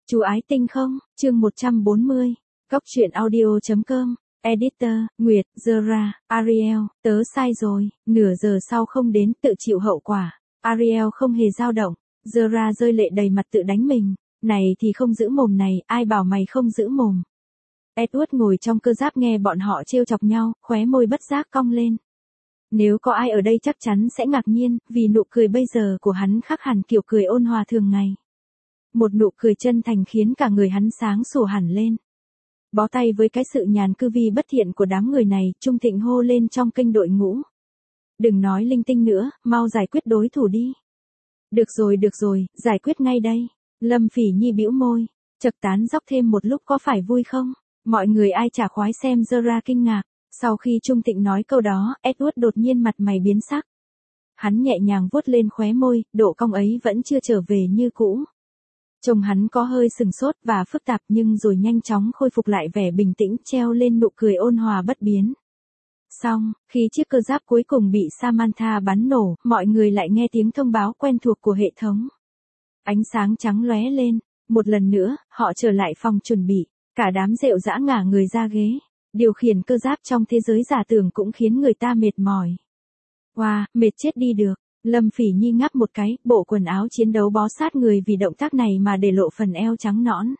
Chú ái tinh không, chương 140, Góc truyện audio.com, Editor, Nguyệt, Zora, Ariel, tớ sai rồi, nửa giờ sau không đến, tự chịu hậu quả. Ariel không hề dao động, Zora rơi lệ đầy mặt tự đánh mình, này thì không giữ mồm này, ai bảo mày không giữ mồm. Edward ngồi trong cơ giáp nghe bọn họ trêu chọc nhau, khóe môi bất giác cong lên. Nếu có ai ở đây chắc chắn sẽ ngạc nhiên, vì nụ cười bây giờ của hắn khác hẳn kiểu cười ôn hòa thường ngày. Một nụ cười chân thành khiến cả người hắn sáng sủa hẳn lên. Bó tay với cái sự nhàn cư vi bất thiện của đám người này, Trung Thịnh hô lên trong kênh đội ngũ. Đừng nói linh tinh nữa, mau giải quyết đối thủ đi. Được rồi, giải quyết ngay đây. Lâm Phỉ Nhi bĩu môi, chật tán dóc thêm một lúc có phải vui không? Mọi người ai chả khoái xem Zora kinh ngạc. Sau khi Trung Thịnh nói câu đó, Edward đột nhiên mặt mày biến sắc. Hắn nhẹ nhàng vuốt lên khóe môi, độ cong ấy vẫn chưa trở về như cũ. Trông hắn có hơi sừng sốt và phức tạp nhưng rồi nhanh chóng khôi phục lại vẻ bình tĩnh treo lên nụ cười ôn hòa bất biến. Xong, khi chiếc cơ giáp cuối cùng bị Samantha bắn nổ, mọi người lại nghe tiếng thông báo quen thuộc của hệ thống. Ánh sáng trắng lóe lên, một lần nữa, họ trở lại phòng chuẩn bị, cả đám rệu rã ngả người ra ghế. Điều khiển cơ giáp trong thế giới giả tưởng cũng khiến người ta mệt mỏi. Wow, mệt chết đi được. Lâm Phỉ Nhi ngáp một cái, bộ quần áo chiến đấu bó sát người vì động tác này mà để lộ phần eo trắng nõn.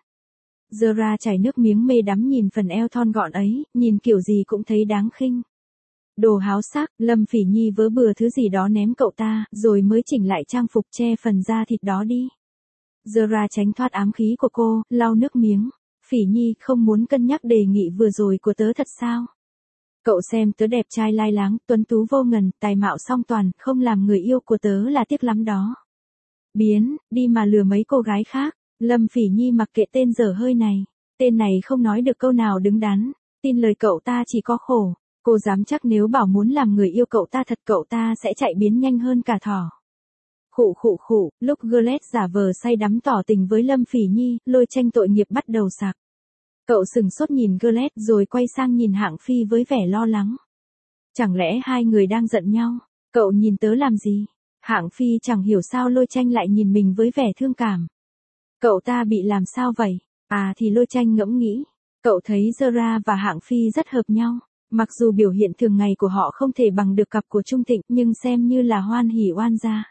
Zora chảy nước miếng mê đắm nhìn phần eo thon gọn ấy, nhìn kiểu gì cũng thấy đáng khinh. Đồ háo sắc, Lâm Phỉ Nhi vớ bừa thứ gì đó ném cậu ta, rồi mới chỉnh lại trang phục che phần da thịt đó đi. Zora tránh thoát ám khí của cô, lau nước miếng. Phỉ Nhi không muốn cân nhắc đề nghị vừa rồi của tớ thật sao? Cậu xem tớ đẹp trai lai láng, tuấn tú vô ngần, tài mạo song toàn, không làm người yêu của tớ là tiếc lắm đó. Biến, đi mà lừa mấy cô gái khác. Lâm Phỉ Nhi mặc kệ tên dở hơi này. Tên này không nói được câu nào đứng đắn. Tin lời cậu ta chỉ có khổ. Cô dám chắc nếu bảo muốn làm người yêu cậu ta thật cậu ta sẽ chạy biến nhanh hơn cả thỏ. Khụ, lúc Gillette giả vờ say đắm tỏ tình với Lâm Phỉ Nhi, Lôi Tranh tội nghiệp bắt đầu sặc. Cậu sừng sốt nhìn Gillette rồi quay sang nhìn Hạng Phi với vẻ lo lắng. Chẳng lẽ hai người đang giận nhau? Cậu nhìn tớ làm gì? Hạng Phi chẳng hiểu sao Lôi Tranh lại nhìn mình với vẻ thương cảm. Cậu ta bị làm sao vậy? À thì Lôi Tranh ngẫm nghĩ. Cậu thấy Zora và Hạng Phi rất hợp nhau. Mặc dù biểu hiện thường ngày của họ không thể bằng được cặp của Trung Thịnh nhưng xem như là hoan hỉ oan gia.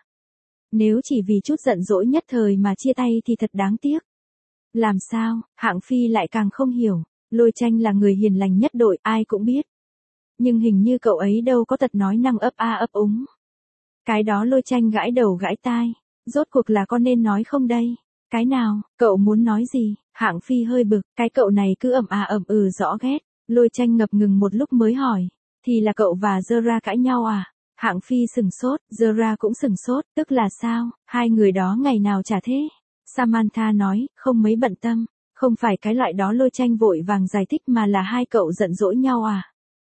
Nếu chỉ vì chút giận dỗi nhất thời mà chia tay thì thật đáng tiếc. Làm sao, Hạng Phi lại càng không hiểu, Lôi Tranh là người hiền lành nhất đội, ai cũng biết. Nhưng hình như cậu ấy đâu có tật nói năng ấp a ấp úng. Cái đó Lôi Tranh gãi đầu gãi tai, rốt cuộc là con nên nói không đây? Cái nào, cậu muốn nói gì? Hạng Phi hơi bực, cái cậu này cứ ậm à ậm ừ rõ ghét. Lôi Tranh ngập ngừng một lúc mới hỏi, thì là cậu và Zora cãi nhau à? Hạng Phi sừng sốt, Zora cũng sừng sốt, tức là sao, hai người đó ngày nào chả thế? Samantha nói, không mấy bận tâm, không phải cái loại đó. Lôi Tranh vội vàng giải thích mà là hai cậu giận dỗi nhau à?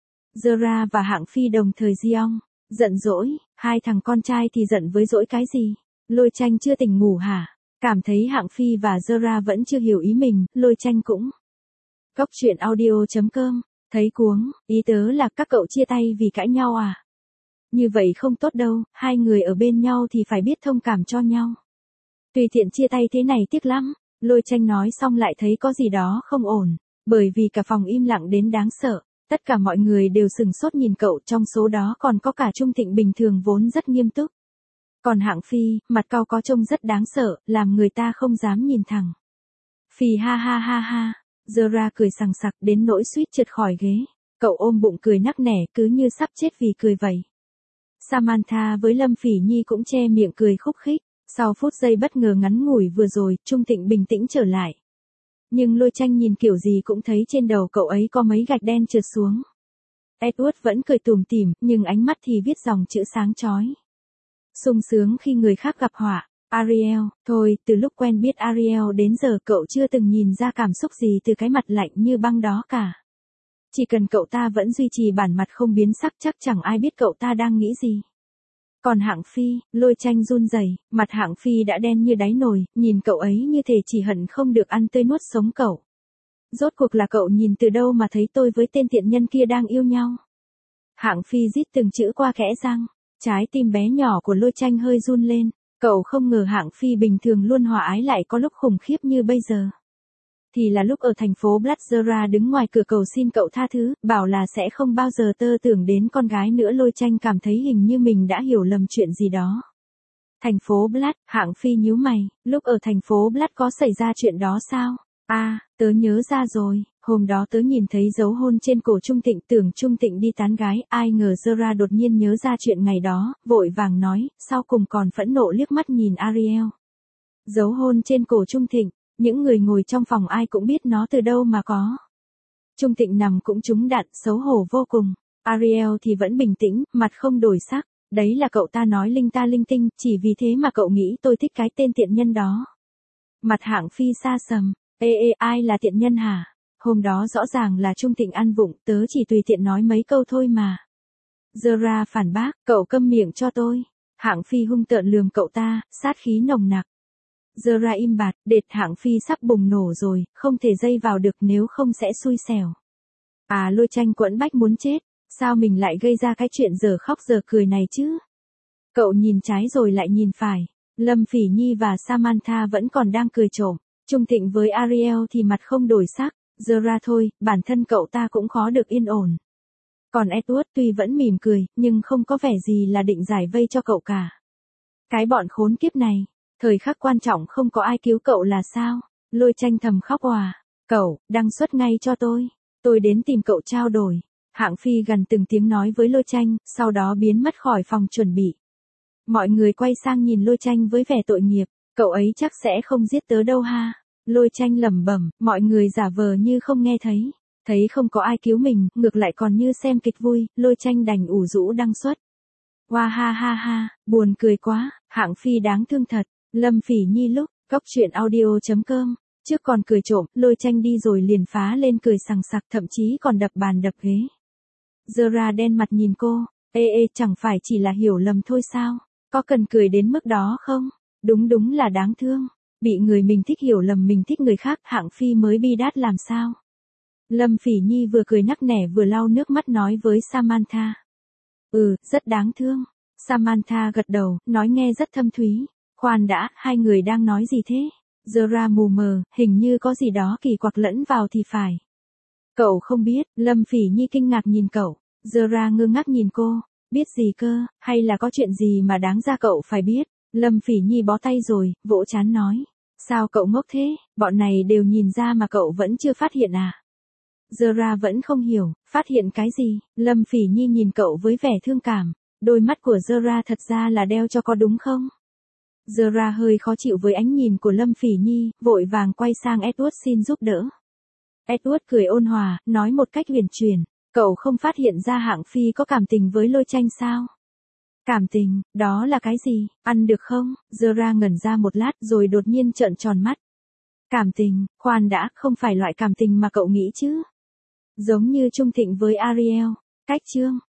Zora và Hạng Phi đồng thời giong, giận dỗi, hai thằng con trai thì giận với dỗi cái gì? Lôi Tranh chưa tỉnh ngủ hả? Cảm thấy Hạng Phi và Zora vẫn chưa hiểu ý mình, Lôi Tranh cũng. Góc truyện audio.com, thấy cuống, ý tớ là các cậu chia tay vì cãi nhau à? Như vậy không tốt đâu, hai người ở bên nhau thì phải biết thông cảm cho nhau. Tùy tiện chia tay thế này tiếc lắm, Lôi Tranh nói xong lại thấy có gì đó không ổn, bởi vì cả phòng im lặng đến đáng sợ, tất cả mọi người đều sừng sốt nhìn cậu, trong số đó còn có cả Trung Thịnh bình thường vốn rất nghiêm túc. Còn Hạng Phi, mặt cau có trông rất đáng sợ, làm người ta không dám nhìn thẳng. Phi ha, Zora cười sằng sặc đến nỗi suýt trượt khỏi ghế, cậu ôm bụng cười nắc nẻ cứ như sắp chết vì cười vậy. Samantha với Lâm Phỉ Nhi cũng che miệng cười khúc khích. Sau phút giây bất ngờ ngắn ngủi vừa rồi, Trung Thịnh bình tĩnh trở lại. Nhưng Lôi Tranh nhìn kiểu gì cũng thấy trên đầu cậu ấy có mấy gạch đen trượt xuống. Edward vẫn cười tủm tỉm, nhưng ánh mắt thì viết dòng chữ sáng chói. Sung sướng khi người khác gặp họa. Ariel, thôi, từ lúc quen biết Ariel đến giờ cậu chưa từng nhìn ra cảm xúc gì từ cái mặt lạnh như băng đó cả. Chỉ cần cậu ta vẫn duy trì bản mặt không biến sắc chắc chẳng ai biết cậu ta đang nghĩ gì. Còn Hạng Phi, Lôi Tranh run rẩy, mặt Hạng Phi đã đen như đáy nồi, nhìn cậu ấy như thể chỉ hận không được ăn tươi nuốt sống cậu. Rốt cuộc là cậu nhìn từ đâu mà thấy tôi với tên tiện nhân kia đang yêu nhau? Hạng Phi rít từng chữ qua kẽ răng, trái tim bé nhỏ của Lôi Tranh hơi run lên, cậu không ngờ Hạng Phi bình thường luôn hòa ái lại có lúc khủng khiếp như bây giờ. thì là lúc ở thành phố Blackzera đứng ngoài cửa cầu xin cậu tha thứ, bảo là sẽ không bao giờ tơ tưởng đến con gái nữa. Lôi Tranh cảm thấy hình như mình đã hiểu lầm chuyện gì đó. Thành phố Black, Hạng Phi nhíu mày, lúc ở thành phố Black có xảy ra chuyện đó sao? À, tớ nhớ ra rồi, hôm đó tớ nhìn thấy dấu hôn trên cổ Trung Tịnh, tưởng Trung Tịnh đi tán gái, ai ngờ Zora đột nhiên nhớ ra chuyện ngày đó, vội vàng nói, sau cùng còn phẫn nộ liếc mắt nhìn Ariel. Dấu hôn trên cổ Trung Tịnh, những người ngồi trong phòng ai cũng biết nó từ đâu mà có. Trung Tịnh nằm cũng trúng đạn, xấu hổ vô cùng. Ariel thì vẫn bình tĩnh, mặt không đổi sắc. Đấy là cậu ta nói linh ta linh tinh, chỉ vì thế mà cậu nghĩ tôi thích cái tên tiện nhân đó. Mặt Hạng Phi xa sầm, ai là tiện nhân hả? Hôm đó rõ ràng là Trung Tịnh ăn vụng, tớ chỉ tùy tiện nói mấy câu thôi mà. Zora phản bác, cậu câm miệng cho tôi. Hạng Phi hung tợn lườm cậu ta, sát khí nồng nặc. Zora im bặt, đệt Hạng Phi sắp bùng nổ rồi, không thể dây vào được nếu không sẽ xui xẻo. À, Lôi Tranh quẫn bách muốn chết, sao mình lại gây ra cái chuyện giờ khóc giờ cười này chứ? Cậu nhìn trái rồi lại nhìn phải, Lâm Phỉ Nhi và Samantha vẫn còn đang cười trộm, Trung Tịnh với Ariel thì mặt không đổi sắc, Zora thôi, bản thân cậu ta cũng khó được yên ổn. Còn Edward tuy vẫn mỉm cười, nhưng không có vẻ gì là định giải vây cho cậu cả. Cái bọn khốn kiếp này, thời khắc quan trọng không có ai cứu cậu là sao? Lôi Tranh thầm khóc òa, cậu, đăng xuất ngay cho tôi đến tìm cậu trao đổi. Hạng Phi gần từng tiếng nói với Lôi Tranh, sau đó biến mất khỏi phòng chuẩn bị. Mọi người quay sang nhìn Lôi Tranh với vẻ tội nghiệp, cậu ấy chắc sẽ không giết tớ đâu ha. Lôi Tranh lẩm bẩm, mọi người giả vờ như không nghe thấy. Thấy không có ai cứu mình, ngược lại còn như xem kịch vui, Lôi Tranh đành ủ rũ đăng xuất. Hoa ha ha ha, buồn cười quá, Hạng Phi đáng thương thật. Lâm Phỉ Nhi lúc, coctruyện.audio.com. Trước còn cười trộm, Lôi Tranh đi rồi liền phá lên cười sằng sặc, thậm chí còn đập bàn đập ghế. Zora đen mặt nhìn cô, chẳng phải chỉ là hiểu lầm thôi sao? Có cần cười đến mức đó không? Đúng là đáng thương. Bị người mình thích hiểu lầm mình thích người khác, Hạng Phi mới bi đát làm sao? Lâm Phỉ Nhi vừa cười nắc nẻ vừa lau nước mắt nói với Samantha. Rất đáng thương. Samantha gật đầu, nói nghe rất thâm thúy. Khoan đã, hai người đang nói gì thế? Zora mù mờ, hình như có gì đó kỳ quặc lẫn vào thì phải. Cậu không biết, Lâm Phỉ Nhi kinh ngạc nhìn cậu. Zora ngơ ngác nhìn cô, biết gì cơ, hay là có chuyện gì mà đáng ra cậu phải biết? Lâm Phỉ Nhi bó tay rồi, vỗ trán nói. Sao cậu ngốc thế, bọn này đều nhìn ra mà cậu vẫn chưa phát hiện à? Zora vẫn không hiểu, phát hiện cái gì? Lâm Phỉ Nhi nhìn cậu với vẻ thương cảm. Đôi mắt của Zora thật ra là đeo cho có đúng không? Zora hơi khó chịu với ánh nhìn của Lâm Phỉ Nhi, vội vàng quay sang Edward xin giúp đỡ. Edward cười ôn hòa, nói một cách huyền chuyển, cậu không phát hiện ra Hạng Phi có cảm tình với Lôi Tranh sao? Cảm tình, đó là cái gì, ăn được không? Zora ngẩn ra một lát rồi đột nhiên trợn tròn mắt. Cảm tình, khoan đã, không phải loại cảm tình mà cậu nghĩ chứ? Giống như Trung Tịnh với Ariel. Cách chương